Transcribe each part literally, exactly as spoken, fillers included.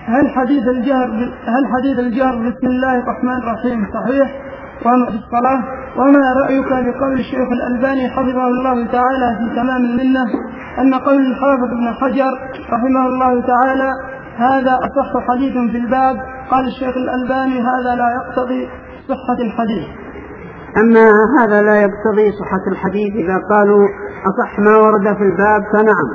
هل حديث الجهر هل حديث الجهر بسم الله الرحمن الرحيم صحيح وما في الصلاة؟ وما رأيك بقول الشيخ الألباني حفظه الله تعالى في تمام المنة أن قول الحافظ ابن حجر رحمه الله تعالى هذا أصح حديث في الباب؟ قال الشيخ الألباني هذا لا يقتضي صحة الحديث. أما هذا لا يقتضي صحة الحديث إذا قالوا أصح ما ورد في الباب فنعم.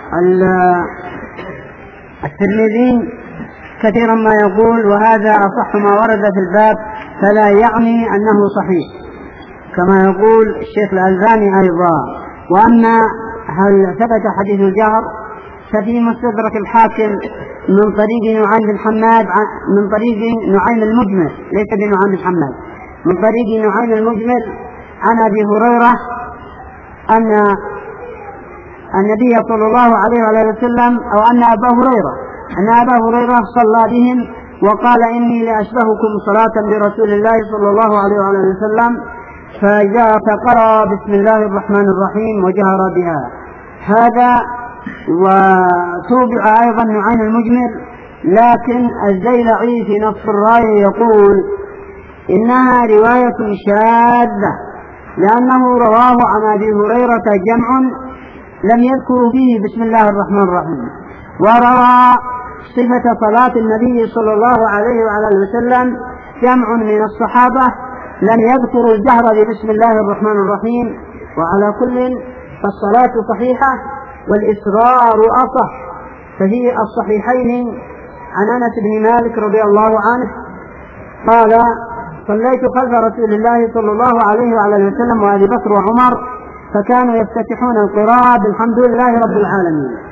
الترمذي كثيرا ما يقول وهذا أصح ما ورد في الباب فلا يعني أنه صحيح، كما يقول الشيخ الألباني أيضا. وأما هل ثبت حديث الجهر ففي مستدرك الحاكم من طريق نعيم بن حماد من طريق نعيم المجمل ليس بنعيم بن حماد من طريق نعيم المجمل عن أبي هريرة أن النبي صلى الله عليه وسلم أو أن أبا هريرة أن أبا هريرة صلى بهم وقال إني لأشبهكم صلاة برسول الله صلى الله عليه وسلم فجاء فقرأ بسم الله الرحمن الرحيم وجهر بها. هذا وتوبع أيضا نعيم المجمل، لكن الزيلعي في نص الراية يقول إنها رواية شاذة لأنه رواه عن أبي هريرة جمع لم يذكروا فيه بسم الله الرحمن الرحيم، وروى صفة صلاة النبي صلى الله عليه وعلى وسلم جمع من الصحابة لم يذكروا الجهر بسم الله الرحمن الرحيم. وعلى كل فالصلاة صحيحة والإصرار أصح. ففي الصحيحين عن أنس بن مالك رضي الله عنه قال صليت خلف رسول الله صلى الله عليه وعلى وسلم وأبي بكر وعمر فكانوا يفتتحون القراءة بالحمد لله رب العالمين.